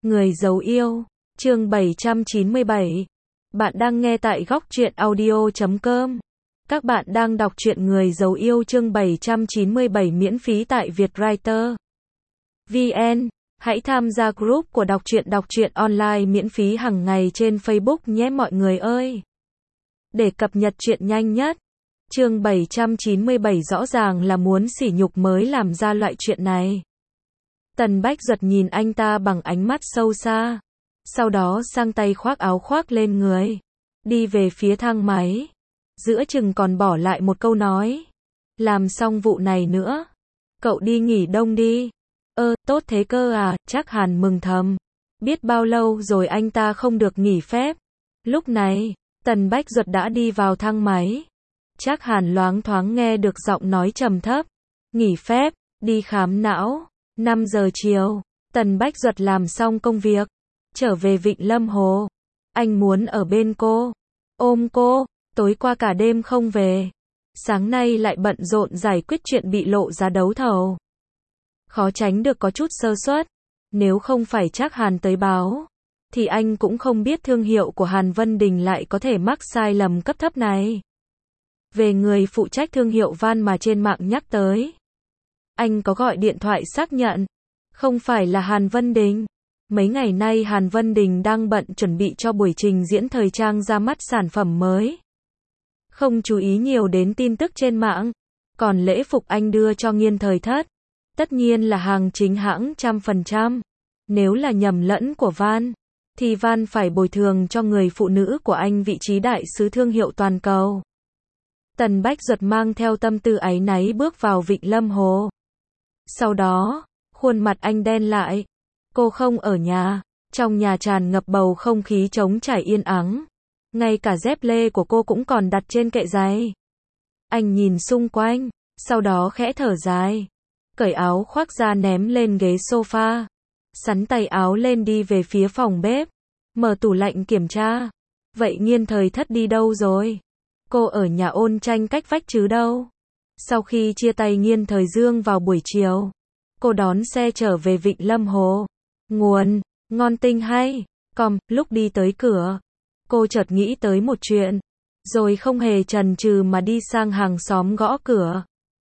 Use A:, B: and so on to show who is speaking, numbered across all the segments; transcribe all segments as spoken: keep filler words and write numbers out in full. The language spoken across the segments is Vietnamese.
A: Người giấu yêu, chương bảy trăm chín mươi bảy. Bạn đang nghe tại góc truyện audio chấm com. Các bạn đang đọc truyện Người giấu yêu chương bảy trăm chín mươi bảy miễn phí tại Vietwriter vê en. Hãy tham gia group của đọc truyện đọc truyện online miễn phí hàng ngày trên Facebook nhé mọi người ơi. Để cập nhật truyện nhanh nhất. Chương bảy trăm chín mươi bảy rõ ràng là muốn sỉ nhục mới làm ra loại chuyện này. Tần Bách Duật nhìn anh ta bằng ánh mắt sâu xa. Sau đó sang tay khoác áo khoác lên người. Đi về phía thang máy. Giữa chừng còn bỏ lại một câu nói. Làm xong vụ này nữa. Cậu đi nghỉ đông đi. Ơ, tốt thế cơ à, Trác Hàn mừng thầm. Biết bao lâu rồi anh ta không được nghỉ phép. Lúc này, Tần Bách Duật đã đi vào thang máy. Trác Hàn loáng thoáng nghe được giọng nói trầm thấp. Nghỉ phép, đi khám não. năm giờ chiều, Tần Bách Duật làm xong công việc. Trở về Vịnh Lâm Hồ. Anh muốn ở bên cô. Ôm cô, tối qua cả đêm không về. Sáng nay lại bận rộn giải quyết chuyện bị lộ ra đấu thầu. Khó tránh được có chút sơ suất. Nếu không phải Trác Hàn tới báo, thì anh cũng không biết thương hiệu của Hàn Vân Đình lại có thể mắc sai lầm cấp thấp này. Về người phụ trách thương hiệu van mà trên mạng nhắc tới. Anh có gọi điện thoại xác nhận. Không phải là Hàn Vân Đình. Mấy ngày nay Hàn Vân Đình đang bận chuẩn bị cho buổi trình diễn thời trang ra mắt sản phẩm mới. Không chú ý nhiều đến tin tức trên mạng. Còn lễ phục anh đưa cho Nghiên Thời Thất. Tất nhiên là hàng chính hãng trăm phần trăm. Nếu là nhầm lẫn của van, thì van phải bồi thường cho người phụ nữ của anh vị trí đại sứ thương hiệu toàn cầu. Tần Bách Duật mang theo tâm tư áy náy bước vào Vịnh Lâm Hồ. Sau đó, khuôn mặt anh đen lại. Cô không ở nhà. Trong nhà tràn ngập bầu không khí trống trải yên ắng. Ngay cả dép lê của cô cũng còn đặt trên kệ giày. Anh nhìn xung quanh, sau đó khẽ thở dài. Cởi áo khoác ra ném lên ghế sofa. Sắn tay áo lên đi về phía phòng bếp. Mở tủ lạnh kiểm tra. Vậy Nghiên Thời Thất đi đâu rồi? Cô ở nhà Ôn Tranh cách vách chứ đâu. Sau khi chia tay Nghiên Thời Dương vào buổi chiều, cô đón xe trở về Vịnh Lâm Hồ. Nguồn, ngon tinh hay, com, lúc đi tới cửa. Cô chợt nghĩ tới một chuyện. Rồi không hề chần chừ mà đi sang hàng xóm gõ cửa.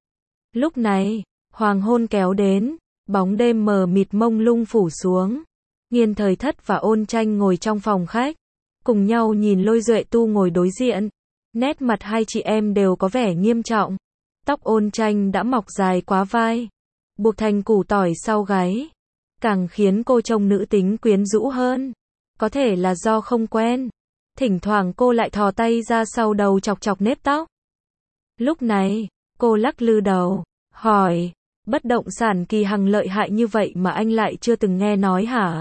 A: Lúc này, hoàng hôn kéo đến, bóng đêm mờ mịt mông lung phủ xuống. Nghiên Thời Thất và Ôn Tranh ngồi trong phòng khách. Cùng nhau nhìn Lôi Duệ Tu ngồi đối diện. Nét mặt hai chị em đều có vẻ nghiêm trọng. Tóc Ôn Tranh đã mọc dài quá vai, buộc thành củ tỏi sau gáy, càng khiến cô trông nữ tính quyến rũ hơn. Có thể là do không quen. Thỉnh thoảng cô lại thò tay ra sau đầu chọc chọc nếp tóc. Lúc này, cô lắc lư đầu, hỏi, bất động sản Kỳ Hằng lợi hại như vậy mà anh lại chưa từng nghe nói hả?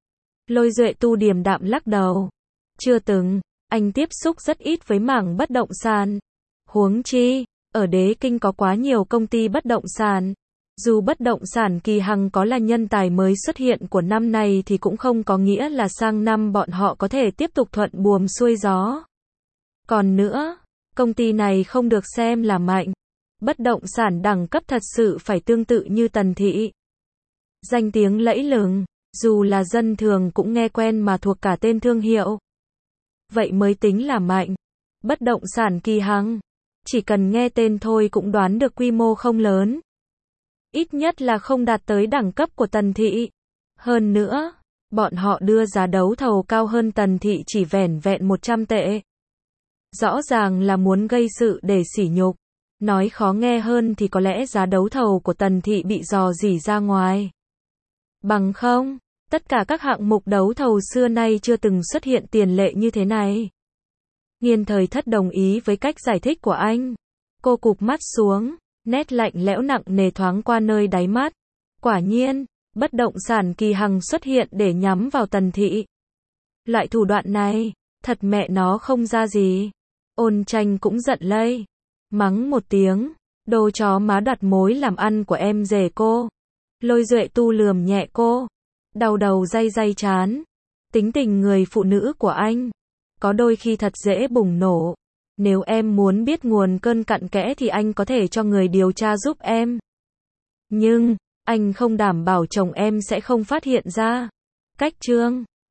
A: Lôi Duệ Tu điềm đạm lắc đầu. Chưa từng, anh tiếp xúc rất ít với mảng bất động sản. Huống chi, ở Đế Kinh có quá nhiều công ty bất động sản. Dù bất động sản Kỳ Hằng có là nhân tài mới xuất hiện của năm nay thì cũng không có nghĩa là sang năm bọn họ có thể tiếp tục thuận buồm xuôi gió. Còn nữa, công ty này không được xem là mạnh. Bất động sản đẳng cấp thật sự phải tương tự như Tần Thị. Danh tiếng lẫy lừng, dù là dân thường cũng nghe quen mà thuộc cả tên thương hiệu. Vậy mới tính là mạnh. Bất động sản Kỳ Hằng, chỉ cần nghe tên thôi cũng đoán được quy mô không lớn. Ít nhất là không đạt tới đẳng cấp của Tần Thị. Hơn nữa, bọn họ đưa giá đấu thầu cao hơn Tần Thị chỉ vẻn vẹn một trăm tệ. Rõ ràng là muốn gây sự để sỉ nhục. Nói khó nghe hơn thì có lẽ giá đấu thầu của Tần Thị bị rò rỉ ra ngoài. Bằng không, tất cả các hạng mục đấu thầu xưa nay chưa từng xuất hiện tiền lệ như thế này. Nghiên Thời Thất đồng ý với cách giải thích của anh. Cô cụp mắt xuống, nét lạnh lẽo nặng nề thoáng qua nơi đáy mắt. Quả nhiên, bất động sản Kỳ Hằng xuất hiện để nhắm vào Tần Thị. Loại thủ đoạn này, thật mẹ nó không ra gì. Ôn Tranh cũng giận lây. Mắng một tiếng, đồ chó má đặt mối làm ăn của em rể cô. Lôi Duệ Tu lườm nhẹ cô. Đau đầu day day chán. Tính tình người phụ nữ của anh, có đôi khi thật dễ bùng nổ. Nếu em muốn biết nguồn cơn cặn kẽ thì anh có thể cho người điều tra giúp em. Nhưng, anh không đảm bảo chồng em sẽ không phát hiện ra. Cách chương